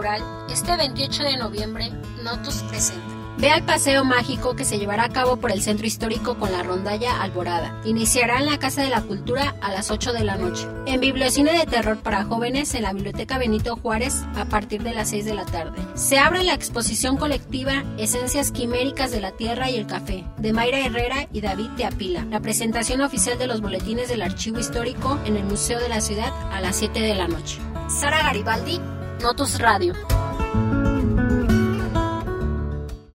Cultural, este 28 de noviembre, Notus presenta. Ve al paseo mágico que se llevará a cabo por el centro histórico con la rondalla Alborada. Iniciará en la Casa de la Cultura a las 8 de la noche. En Bibliocine de Terror para Jóvenes en la Biblioteca Benito Juárez a partir de las 6 de la tarde. Se abre la exposición colectiva Esencias Quiméricas de la Tierra y el Café, de Mayra Herrera y David Teapila. La presentación oficial de los boletines del Archivo Histórico en el Museo de la Ciudad a las 7 de la noche. Sara Garibaldi, Notus Radio.